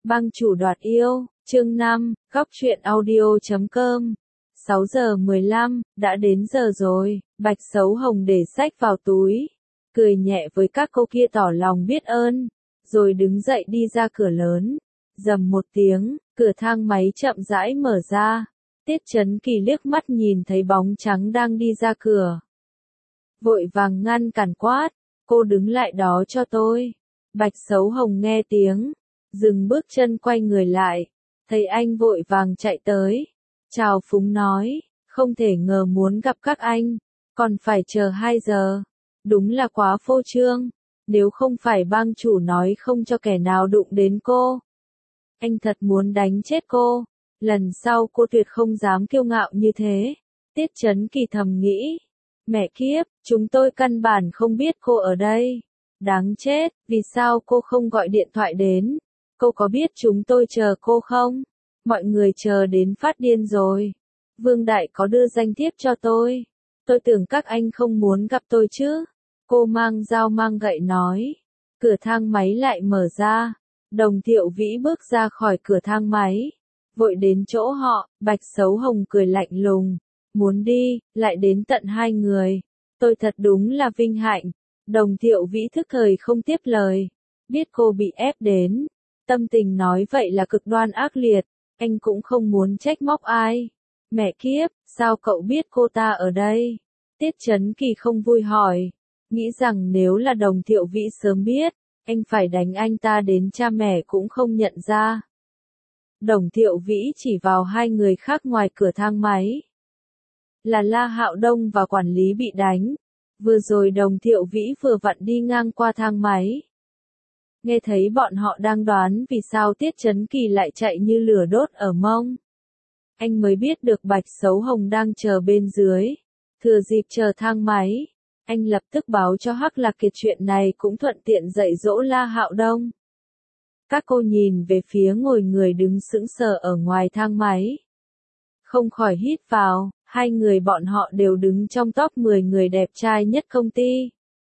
Bang chủ đoạt yêu, chương 5, góc truyện audio.com. 6 giờ 15, đã đến giờ rồi, Bạch Xấu Hồng để sách vào túi, cười nhẹ với các cô kia tỏ lòng biết ơn, rồi đứng dậy đi ra cửa lớn. Rầm một tiếng, cửa thang máy chậm rãi mở ra. Tiết Chấn Kỳ liếc mắt nhìn thấy bóng trắng đang đi ra cửa. Vội vàng ngăn cản quát, cô đứng lại đó cho tôi. Bạch Xấu Hồng nghe tiếng, dừng bước chân quay người lại, thấy anh vội vàng chạy tới. Chào phúng nói, không thể ngờ muốn gặp các anh, còn phải chờ 2 giờ. Đúng là quá phô trương, nếu không phải bang chủ nói không cho kẻ nào đụng đến cô. Anh thật muốn đánh chết cô, lần sau cô tuyệt không dám kiêu ngạo như thế. Tiết Chấn Kỳ thầm nghĩ, mẹ kiếp, chúng tôi căn bản không biết cô ở đây. Đáng chết, vì sao cô không gọi điện thoại đến? Cô có biết chúng tôi chờ cô không? Mọi người chờ đến phát điên rồi. Vương Đại có đưa danh thiếp cho tôi. Tôi tưởng các anh không muốn gặp tôi chứ. Cô mang dao mang gậy nói. Cửa thang máy lại mở ra. Đồng Thiệu Vĩ bước ra khỏi cửa thang máy. Vội đến chỗ họ, Bạch Xấu Hồng cười lạnh lùng. Muốn đi, lại đến tận 2 người. Tôi thật đúng là vinh hạnh. Đồng Thiệu Vĩ thức thời không tiếp lời. Biết cô bị ép đến. Tâm tình nói vậy là cực đoan ác liệt. Anh cũng không muốn trách móc ai. Mẹ kiếp, sao cậu biết cô ta ở đây? Tiết Chấn Kỳ không vui hỏi. Nghĩ rằng nếu là Đồng Thiệu Vĩ sớm biết, anh phải đánh anh ta đến cha mẹ cũng không nhận ra. Đồng Thiệu Vĩ chỉ vào 2 người khác ngoài cửa thang máy. Là La Hạo Đông và quản lý bị đánh. Vừa rồi Đồng Thiệu Vĩ vừa vặn đi ngang qua thang máy. Nghe thấy bọn họ đang đoán vì sao Tiết Chấn Kỳ lại chạy như lửa đốt ở mông. Anh mới biết được Bạch Xấu Hồng đang chờ bên dưới. Thừa dịp chờ thang máy, anh lập tức báo cho Hắc Lạc Kiệt chuyện này cũng thuận tiện dạy dỗ La Hạo Đông. Các cô nhìn về phía ngồi người đứng sững sờ ở ngoài thang máy. Không khỏi hít vào, 2 người bọn họ đều đứng trong top 10 người đẹp trai nhất công ty.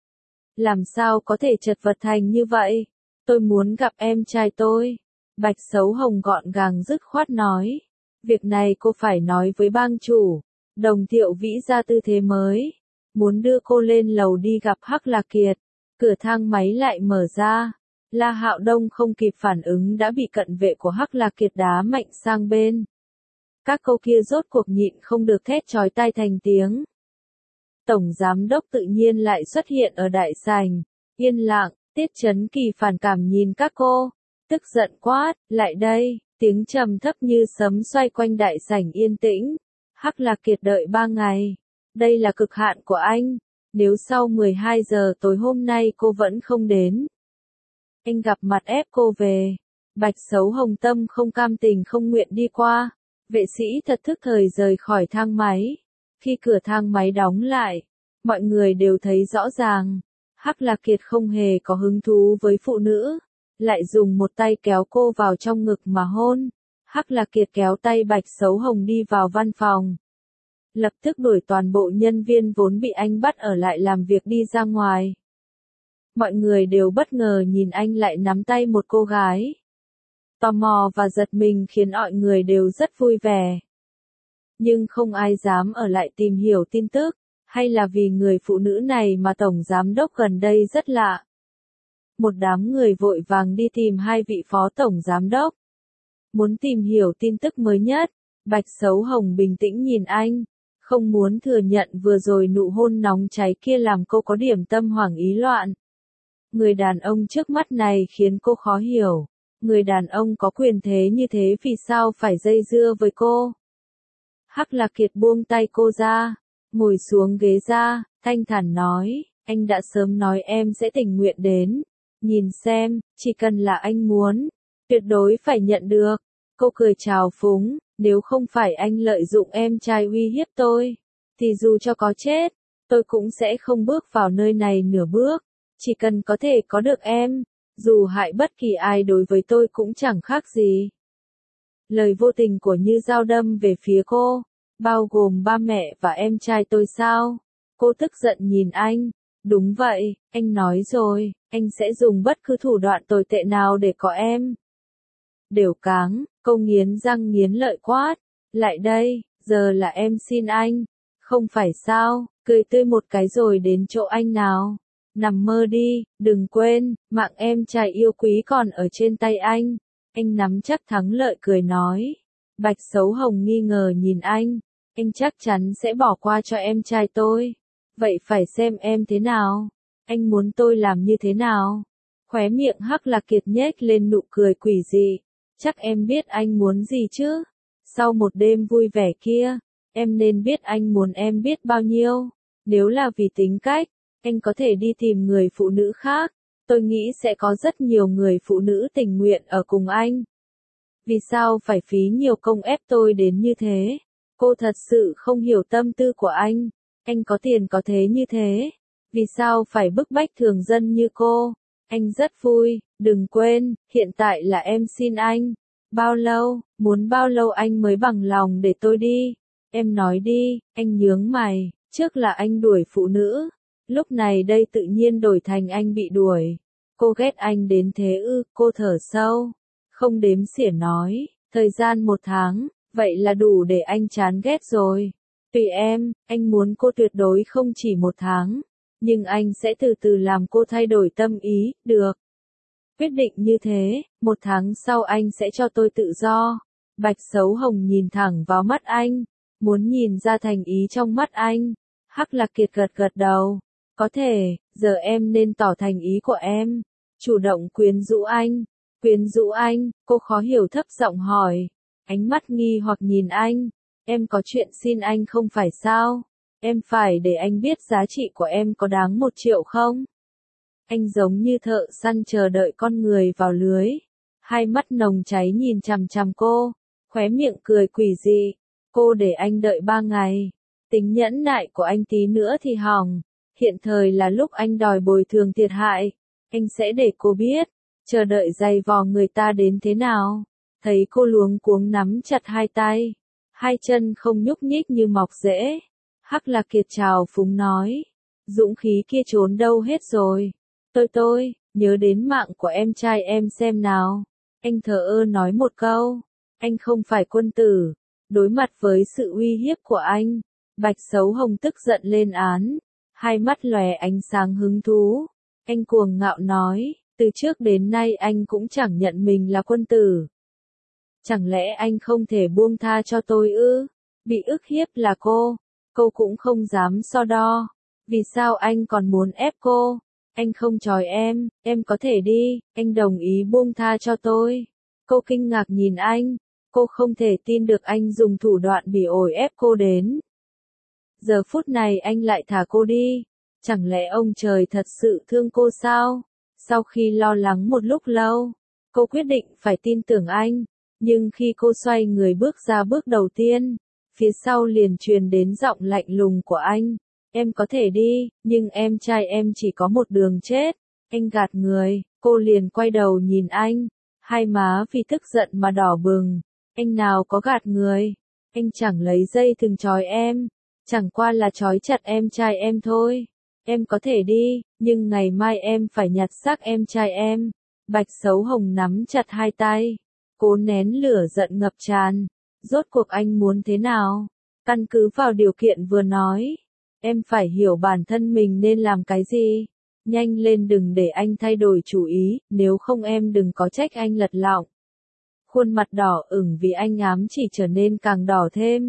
Làm sao có thể chật vật thành như vậy? Tôi muốn gặp em trai tôi. Bạch Xấu Hồng gọn gàng dứt khoát nói. Việc này cô phải nói với bang chủ. Đồng Thiệu Vĩ ra tư thế mới. Muốn đưa cô lên lầu đi gặp Hắc Lạc Kiệt. Cửa thang máy lại mở ra. La Hạo Đông không kịp phản ứng đã bị cận vệ của Hắc Lạc Kiệt đá mạnh sang bên. Các cô kia rốt cuộc nhịn không được thét chói tai thành tiếng. Tổng giám đốc tự nhiên lại xuất hiện ở đại sảnh. Yên lặng, Tiết Chấn Kỳ phản cảm nhìn các cô. Tức giận quát, lại đây, tiếng trầm thấp như sấm xoay quanh đại sảnh yên tĩnh. Hắc Lạc Kiệt đợi 3 ngày. Đây là cực hạn của anh. Nếu sau 12 giờ tối hôm nay cô vẫn không đến, anh gặp mặt ép cô về. Bạch Xấu Hồng tâm không cam tình không nguyện đi qua. Vệ sĩ thật thức thời rời khỏi thang máy. Khi cửa thang máy đóng lại, mọi người đều thấy rõ ràng. Hắc Lạc Kiệt không hề có hứng thú với phụ nữ. Lại dùng một tay kéo cô vào trong ngực mà hôn. Hắc Lạc Kiệt kéo tay Bạch Xấu Hồng đi vào văn phòng. Lập tức đuổi toàn bộ nhân viên vốn bị anh bắt ở lại làm việc đi ra ngoài. Mọi người đều bất ngờ nhìn anh lại nắm tay một cô gái. Tò mò và giật mình khiến mọi người đều rất vui vẻ. Nhưng không ai dám ở lại tìm hiểu tin tức, hay là vì người phụ nữ này mà Tổng Giám đốc gần đây rất lạ. Một đám người vội vàng đi tìm 2 vị phó Tổng Giám đốc. Muốn tìm hiểu tin tức mới nhất, Bạch Xấu Hồng bình tĩnh nhìn anh, không muốn thừa nhận vừa rồi nụ hôn nóng cháy kia làm cô có điểm tâm hoảng ý loạn. Người đàn ông trước mắt này khiến cô khó hiểu. Người đàn ông có quyền thế như thế vì sao phải dây dưa với cô? Hắc Lạc Kiệt buông tay cô ra, ngồi xuống ghế ra, thanh thản nói, anh đã sớm nói em sẽ tình nguyện đến. Nhìn xem, chỉ cần là anh muốn, tuyệt đối phải nhận được. Cô cười trào phúng, nếu không phải anh lợi dụng em trai uy hiếp tôi, thì dù cho có chết, tôi cũng sẽ không bước vào nơi này nửa bước. Chỉ cần có thể có được em, dù hại bất kỳ ai đối với tôi cũng chẳng khác gì. Lời vô tình của Như dao đâm về phía cô, bao gồm ba mẹ và em trai tôi sao? Cô tức giận nhìn anh. Đúng vậy, anh nói rồi, anh sẽ dùng bất cứ thủ đoạn tồi tệ nào để có em. đều cáng, cô nghiến răng nghiến lợi quát. Lại đây, giờ là em xin anh. Không phải sao, cười tươi một cái rồi đến chỗ anh nào. Nằm mơ đi, đừng quên, mạng em trai yêu quý còn ở trên tay anh. Anh nắm chắc thắng lợi cười nói. Bạch Xấu Hồng nghi ngờ nhìn anh chắc chắn sẽ bỏ qua cho em trai tôi. Vậy phải xem em thế nào. Anh muốn tôi làm như thế nào? Khóe miệng Hắc Lạc Kiệt nhếch lên nụ cười quỷ dị. Chắc em biết anh muốn gì chứ? Sau một đêm vui vẻ kia, em nên biết anh muốn em biết bao nhiêu. Nếu là vì tính cách, anh có thể đi tìm người phụ nữ khác. Tôi nghĩ sẽ có rất nhiều người phụ nữ tình nguyện ở cùng anh. Vì sao phải phí nhiều công ép tôi đến như thế? Cô thật sự không hiểu tâm tư của anh. Anh có tiền có thế như thế. Vì sao phải bức bách thường dân như cô? Anh rất vui, đừng quên, hiện tại là em xin anh. Bao lâu, muốn bao lâu anh mới bằng lòng để tôi đi? Em nói đi, anh nhướng mày, trước là anh đuổi phụ nữ. Lúc này đây tự nhiên đổi thành anh bị đuổi. Cô ghét anh đến thế ư? Cô thở sâu. Không đếm xỉa nói, thời gian 1 tháng, vậy là đủ để anh chán ghét rồi. Tùy em, anh muốn cô tuyệt đối không chỉ 1 tháng, nhưng anh sẽ từ từ làm cô thay đổi tâm ý, được. Quyết định như thế, 1 tháng sau anh sẽ cho tôi tự do. Bạch Xấu Hồng nhìn thẳng vào mắt anh, muốn nhìn ra thành ý trong mắt anh. Hắc Lạc Kiệt gật gật đầu. Có thể, giờ em nên tỏ thành ý của em. Chủ động quyến rũ anh. Quyến rũ anh, cô khó hiểu thấp giọng hỏi. Ánh mắt nghi hoặc nhìn anh. Em có chuyện xin anh không phải sao? Em phải để anh biết giá trị của em có đáng 1 triệu không? Anh giống như thợ săn chờ đợi con người vào lưới. Hai mắt nồng cháy nhìn chằm chằm cô. Khóe miệng cười quỷ dị. Cô để anh đợi 3 ngày. Tính nhẫn nại của anh tí nữa thì hỏng. Hiện thời là lúc anh đòi bồi thường thiệt hại. Anh sẽ để cô biết. Chờ đợi giày vò người ta đến thế nào. Thấy cô luống cuống nắm chặt hai tay. Hai chân không nhúc nhích như mọc rễ. Hắc Lạc Kiệt trào phúng nói. Dũng khí kia trốn đâu hết rồi. Tôi, nhớ đến mạng của em trai em xem nào. Anh thờ ơ nói một câu. Anh không phải quân tử. Đối mặt với sự uy hiếp của anh, Bạch Xấu Hồng tức giận lên án. Hai mắt lòe ánh sáng hứng thú. Anh cuồng ngạo nói, từ trước đến nay anh cũng chẳng nhận mình là quân tử. Chẳng lẽ anh không thể buông tha cho tôi ư? Bị ức hiếp là cô cũng không dám so đo. Vì sao anh còn muốn ép cô? Anh không chòi em có thể đi, anh đồng ý buông tha cho tôi. Cô kinh ngạc nhìn anh, cô không thể tin được anh dùng thủ đoạn bỉ ổi ép cô đến. Giờ phút này anh lại thả cô đi, chẳng lẽ ông trời thật sự thương cô sao? Sau khi lo lắng một lúc lâu, cô quyết định phải tin tưởng anh, nhưng khi cô xoay người bước ra bước đầu tiên, phía sau liền truyền đến giọng lạnh lùng của anh. Em có thể đi, nhưng em trai em chỉ có một đường chết. Anh gạt người, cô liền quay đầu nhìn anh, hai má vì tức giận mà đỏ bừng. Anh nào có gạt người, anh chẳng lấy dây thừng trói em, chẳng qua là trói chặt em trai em thôi. Em có thể đi, nhưng ngày mai em phải nhặt xác em trai em. Bạch Xấu Hồng nắm chặt hai tay, cố nén lửa giận ngập tràn. Rốt cuộc anh muốn thế nào? Căn cứ vào điều kiện vừa nói. Em phải hiểu bản thân mình nên làm cái gì. Nhanh lên đừng để anh thay đổi chủ ý, nếu không em đừng có trách anh lật lọng. Khuôn mặt đỏ ửng vì anh ám chỉ trở nên càng đỏ thêm.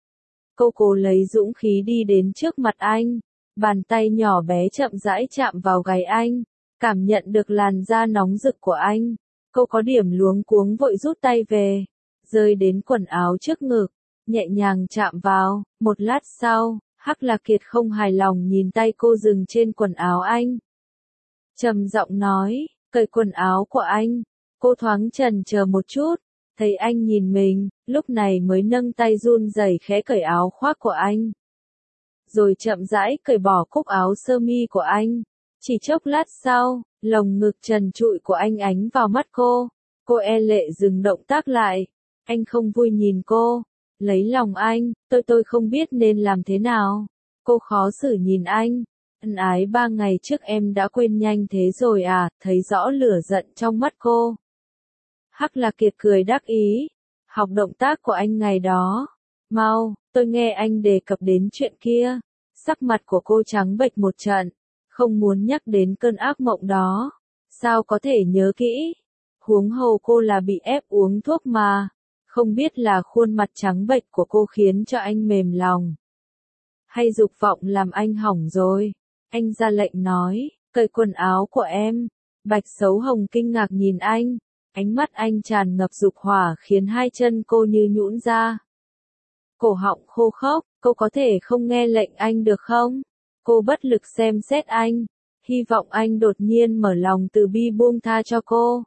Cô cố lấy dũng khí đi đến trước mặt anh. Bàn tay nhỏ bé chậm rãi chạm vào gáy anh. Cảm nhận được làn da nóng rực của anh. Cô có điểm luống cuống vội rút tay về. Rơi đến quần áo trước ngực. Nhẹ nhàng chạm vào. Một lát sau, Hắc Lạc Kiệt không hài lòng nhìn tay cô dừng trên quần áo anh. Trầm giọng nói, cởi quần áo của anh. Cô thoáng chần chờ một chút, thấy anh nhìn mình, lúc này mới nâng tay run rẩy khẽ cởi áo khoác của anh. Rồi chậm rãi cởi bỏ cúc áo sơ mi của anh. Chỉ chốc lát sau, lồng ngực trần trụi của anh ánh vào mắt cô. Cô e lệ dừng động tác lại. Anh không vui nhìn cô. Lấy lòng anh, tôi không biết nên làm thế nào. Cô khó xử nhìn anh. Ân ái 3 ngày trước em đã quên nhanh thế rồi à, thấy rõ lửa giận trong mắt cô. Hắc Lạc Kiệt cười đắc ý. Học động tác của anh ngày đó. Mau, tôi nghe anh đề cập đến chuyện kia. Sắc mặt của cô trắng bệch một trận. Không muốn nhắc đến cơn ác mộng đó. Sao có thể nhớ kỹ? Huống hồ cô là bị ép uống thuốc mà. Không biết là khuôn mặt trắng bệch của cô khiến cho anh mềm lòng. Hay dục vọng làm anh hỏng rồi. Anh ra lệnh nói, cởi quần áo của em. Bạch Sấu Hồng kinh ngạc nhìn anh. Ánh mắt anh tràn ngập dục hỏa khiến hai chân cô như nhũn ra. Cổ họng khô khốc, cô có thể không nghe lệnh anh được không? Cô bất lực xem xét anh. Hy vọng anh đột nhiên mở lòng từ bi buông tha cho cô.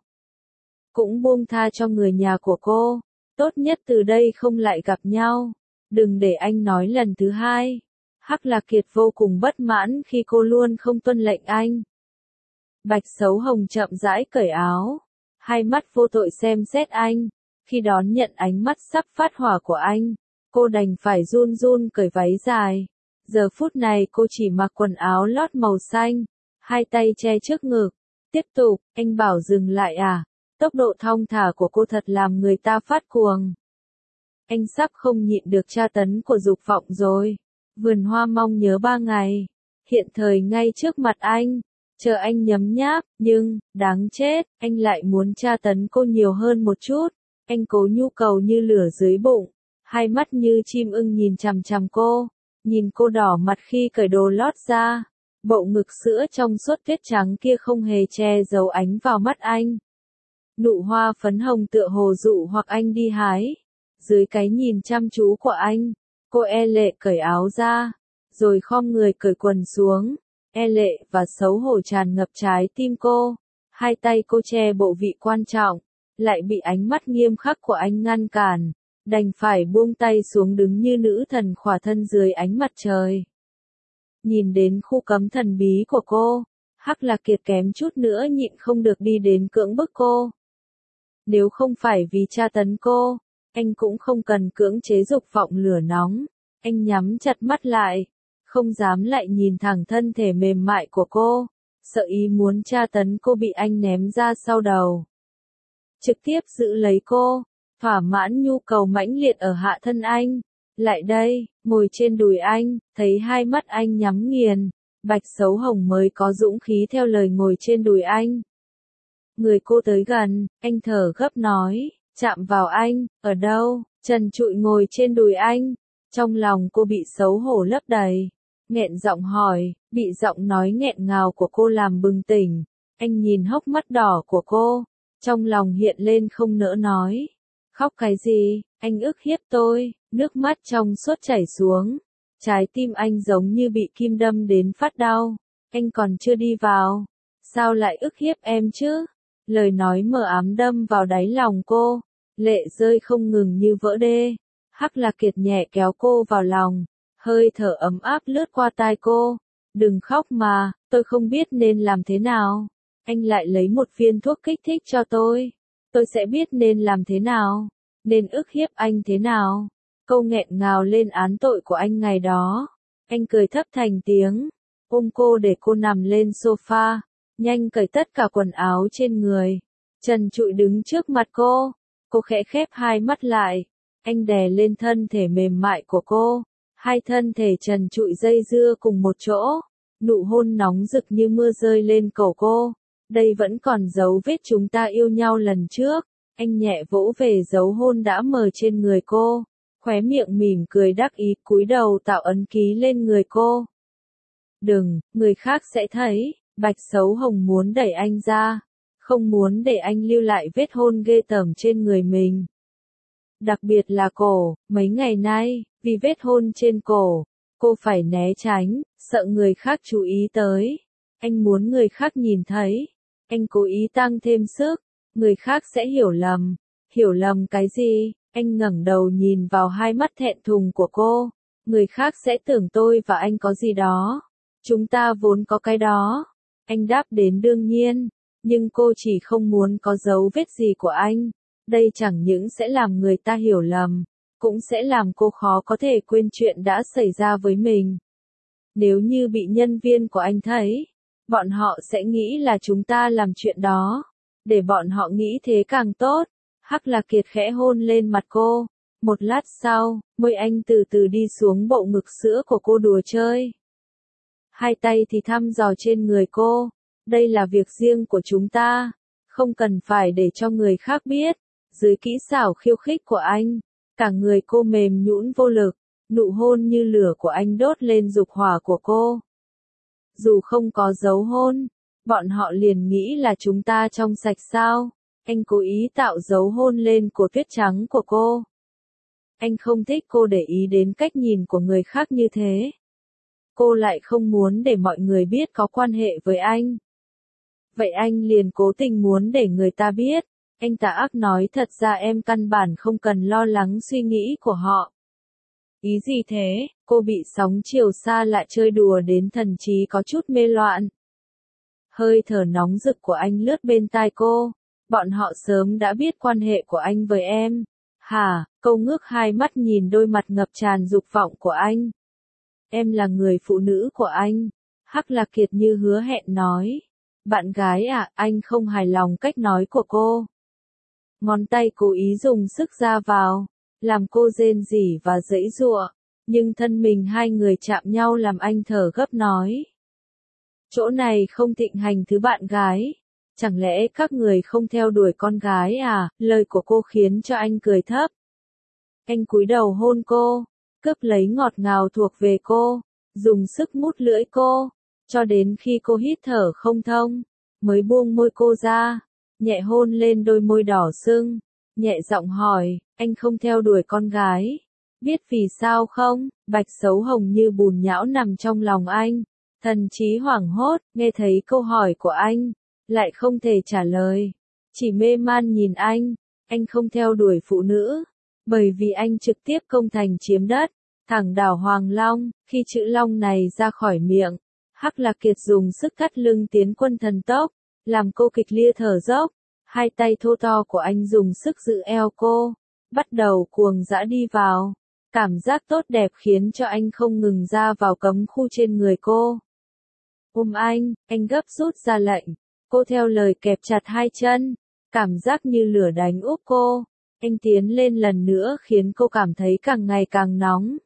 Cũng buông tha cho người nhà của cô. Tốt nhất từ đây không lại gặp nhau. Đừng để anh nói lần thứ hai. Hắc Lạc Kiệt vô cùng bất mãn khi cô luôn không tuân lệnh anh. Bạch Sấu Hồng chậm rãi cởi áo. Hai mắt vô tội xem xét anh. Khi đón nhận ánh mắt sắp phát hỏa của anh, cô đành phải run run cởi váy dài. Giờ phút này cô chỉ mặc quần áo lót màu xanh. Hai tay che trước ngực. Tiếp tục, anh bảo dừng lại à? Tốc độ thong thả của cô thật làm người ta phát cuồng. Anh sắp không nhịn được tra tấn của dục vọng rồi. Vườn hoa mong nhớ 3 ngày. Hiện thời ngay trước mặt anh. Chờ anh nhấm nháp, nhưng, đáng chết, anh lại muốn tra tấn cô nhiều hơn một chút. Anh cố nhu cầu như lửa dưới bụng. Hai mắt như chim ưng nhìn chằm chằm cô. Nhìn cô đỏ mặt khi cởi đồ lót ra. Bộ ngực sữa trong suốt tuyết trắng kia không hề che giấu ánh vào mắt anh. Nụ hoa phấn hồng tựa hồ dụ hoặc anh đi hái. Dưới cái nhìn chăm chú của anh, cô e lệ cởi áo ra, rồi khom người cởi quần xuống. E lệ và xấu hổ tràn ngập trái tim cô. Hai tay cô che bộ vị quan trọng, lại bị ánh mắt nghiêm khắc của anh ngăn cản. Đành phải buông tay xuống đứng như nữ thần khỏa thân dưới ánh mặt trời. Nhìn đến khu cấm thần bí của cô, Hắc Lạc Kiệt kém chút nữa nhịn không được đi đến cưỡng bức cô. Nếu không phải vì tra tấn cô, anh cũng không cần cưỡng chế dục vọng lửa nóng. Anh nhắm chặt mắt lại, không dám lại nhìn thẳng thân thể mềm mại của cô, sợ ý muốn tra tấn cô bị anh ném ra sau đầu. Trực tiếp giữ lấy cô, thỏa mãn nhu cầu mãnh liệt ở hạ thân anh. Lại đây, ngồi trên đùi anh, thấy hai mắt anh nhắm nghiền, Bạch Sấu Hồng mới có dũng khí theo lời ngồi trên đùi anh. Người cô tới gần, anh thở gấp nói, chạm vào anh, ở đâu? Trần trụi ngồi trên đùi anh. Trong lòng cô bị xấu hổ lấp đầy. Nghẹn giọng hỏi, bị giọng nói nghẹn ngào của cô làm bừng tỉnh. Anh nhìn hốc mắt đỏ của cô. Trong lòng hiện lên không nỡ nói. Khóc cái gì, anh ức hiếp tôi, nước mắt trong suốt chảy xuống. Trái tim anh giống như bị kim đâm đến phát đau. Anh còn chưa đi vào. Sao lại ức hiếp em chứ? Lời nói mờ ám đâm vào đáy lòng cô. Lệ rơi không ngừng như vỡ đê. Hắc Lạc Kiệt nhẹ kéo cô vào lòng. Hơi thở ấm áp lướt qua tai cô. Đừng khóc mà, tôi không biết nên làm thế nào. Anh lại lấy một viên thuốc kích thích cho tôi. Tôi sẽ biết nên làm thế nào. Nên ức hiếp anh thế nào. Câu nghẹn ngào lên án tội của anh ngày đó. Anh cười thấp thành tiếng. Ôm cô để cô nằm lên sofa. Nhanh cởi tất cả quần áo trên người. Trần trụi đứng trước mặt cô. Cô khẽ khép hai mắt lại. Anh đè lên thân thể mềm mại của cô. Hai thân thể trần trụi dây dưa cùng một chỗ. Nụ hôn nóng rực như mưa rơi lên cổ cô. Đây vẫn còn dấu vết chúng ta yêu nhau lần trước. Anh nhẹ vỗ về dấu hôn đã mờ trên người cô. Khóe miệng mỉm cười đắc ý cúi đầu tạo ấn ký lên người cô. Đừng, người khác sẽ thấy. Bạch Sấu Hồng muốn đẩy anh ra. Không muốn để anh lưu lại vết hôn ghê tởm trên người mình. Đặc biệt là cổ, mấy ngày nay, vì vết hôn trên cổ, cô phải né tránh, sợ người khác chú ý tới. Anh muốn người khác nhìn thấy. Anh cố ý tăng thêm sức, người khác sẽ hiểu lầm. Hiểu lầm cái gì? Anh ngẩng đầu nhìn vào hai mắt thẹn thùng của cô. Người khác sẽ tưởng tôi và anh có gì đó. Chúng ta vốn có cái đó. Anh đáp đến đương nhiên. Nhưng cô chỉ không muốn có dấu vết gì của anh. Đây chẳng những sẽ làm người ta hiểu lầm, cũng sẽ làm cô khó có thể quên chuyện đã xảy ra với mình. Nếu như bị nhân viên của anh thấy, bọn họ sẽ nghĩ là chúng ta làm chuyện đó. Để bọn họ nghĩ thế càng tốt. Hắc Lạc Kiệt khẽ hôn lên mặt cô. Một lát sau, môi anh từ từ đi xuống bộ ngực sữa của cô đùa chơi. Hai tay thì thăm dò trên người cô. Đây là việc riêng của chúng ta. Không cần phải để cho người khác biết. Dưới kỹ xảo khiêu khích của anh, cả người cô mềm nhũn vô lực. Nụ hôn như lửa của anh đốt lên dục hỏa của cô. Dù không có dấu hôn, bọn họ liền nghĩ là chúng ta trong sạch sao. Anh cố ý tạo dấu hôn lên cổ tuyết trắng của cô. Anh không thích cô để ý đến cách nhìn của người khác như thế. Cô lại không muốn để mọi người biết có quan hệ với anh. Vậy anh liền cố tình muốn để người ta biết. Anh tà ác nói thật ra em căn bản không cần lo lắng suy nghĩ của họ. Ý gì thế? Cô bị sóng chiều xa lại chơi đùa đến thần trí có chút mê loạn. Hơi thở nóng rực của anh lướt bên tai cô. Bọn họ sớm đã biết quan hệ của anh với em. Hả? Cô ngước hai mắt nhìn đôi mặt ngập tràn dục vọng của anh. Em là người phụ nữ của anh. Hắc Lạc Kiệt như hứa hẹn nói. Bạn gái à, anh không hài lòng cách nói của cô. Ngón tay cố ý dùng sức ra vào, làm cô rên rỉ và giãy giụa, nhưng thân mình hai người chạm nhau làm anh thở gấp nói. Chỗ này không thịnh hành thứ bạn gái. Chẳng lẽ các người không theo đuổi con gái à? Lời của cô khiến cho anh cười thấp. Anh cúi đầu hôn cô, cướp lấy ngọt ngào thuộc về cô, dùng sức mút lưỡi cô, cho đến khi cô hít thở không thông, mới buông môi cô ra, nhẹ hôn lên đôi môi đỏ sưng, nhẹ giọng hỏi, anh không theo đuổi con gái. Biết vì sao không? Bạch xấu hồng như bùn nhão nằm trong lòng anh, thần trí hoảng hốt, nghe thấy câu hỏi của anh, lại không thể trả lời, chỉ mê man nhìn anh không theo đuổi phụ nữ, bởi vì anh trực tiếp công thành chiếm đất, thẳng đảo Hoàng Long, khi chữ Long này ra khỏi miệng, Hắc Lạc Kiệt dùng sức thắt lưng tiến quân thần tốc, làm cô kịch liệt thở dốc, hai tay thô to của anh dùng sức giữ eo cô, bắt đầu cuồng dã đi vào, cảm giác tốt đẹp khiến cho anh không ngừng ra vào cấm khu trên người cô. Ôm anh gấp rút ra lệnh. Cô theo lời kẹp chặt hai chân, cảm giác như lửa đánh úp cô. Anh tiến lên lần nữa khiến cô cảm thấy càng ngày càng nóng.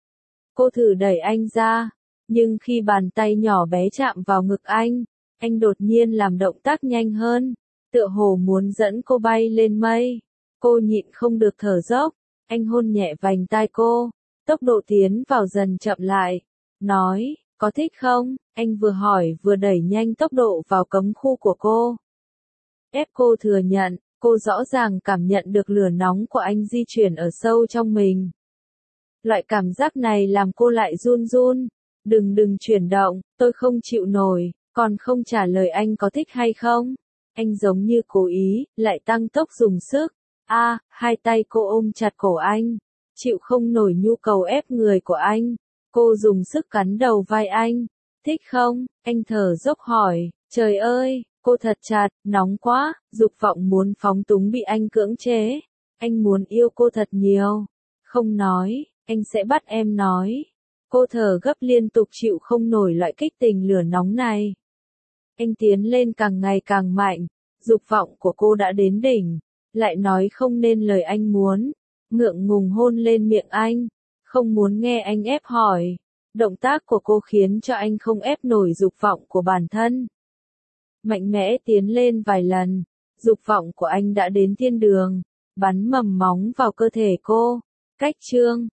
Cô thử đẩy anh ra, nhưng khi bàn tay nhỏ bé chạm vào ngực anh đột nhiên làm động tác nhanh hơn, tựa hồ muốn dẫn cô bay lên mây. Cô nhịn không được thở dốc, anh hôn nhẹ vành tai cô, tốc độ tiến vào dần chậm lại, nói, có thích không? Anh vừa hỏi vừa đẩy nhanh tốc độ vào cấm khu của cô. Ép cô thừa nhận, cô rõ ràng cảm nhận được lửa nóng của anh di chuyển ở sâu trong mình. Loại cảm giác này làm cô lại run run. Đừng chuyển động, tôi không chịu nổi, còn không trả lời anh có thích hay không. Anh giống như cố ý, lại tăng tốc dùng sức. Hai tay cô ôm chặt cổ anh, chịu không nổi nhu cầu ép người của anh. Cô dùng sức cắn đầu vai anh. Thích không? Anh thở dốc hỏi. Trời ơi, cô thật chặt, nóng quá, dục vọng muốn phóng túng bị anh cưỡng chế. Anh muốn yêu cô thật nhiều. Không nói, anh sẽ bắt em nói. Cô thở gấp liên tục chịu không nổi loại kích tình lửa nóng này. Anh tiến lên càng ngày càng mạnh, dục vọng của cô đã đến đỉnh, lại nói không nên lời anh muốn, ngượng ngùng hôn lên miệng anh, không muốn nghe anh ép hỏi. Động tác của cô khiến cho anh không ép nổi dục vọng của bản thân. Mạnh mẽ tiến lên vài lần, dục vọng của anh đã đến thiên đường, bắn mầm móng vào cơ thể cô. Cách chương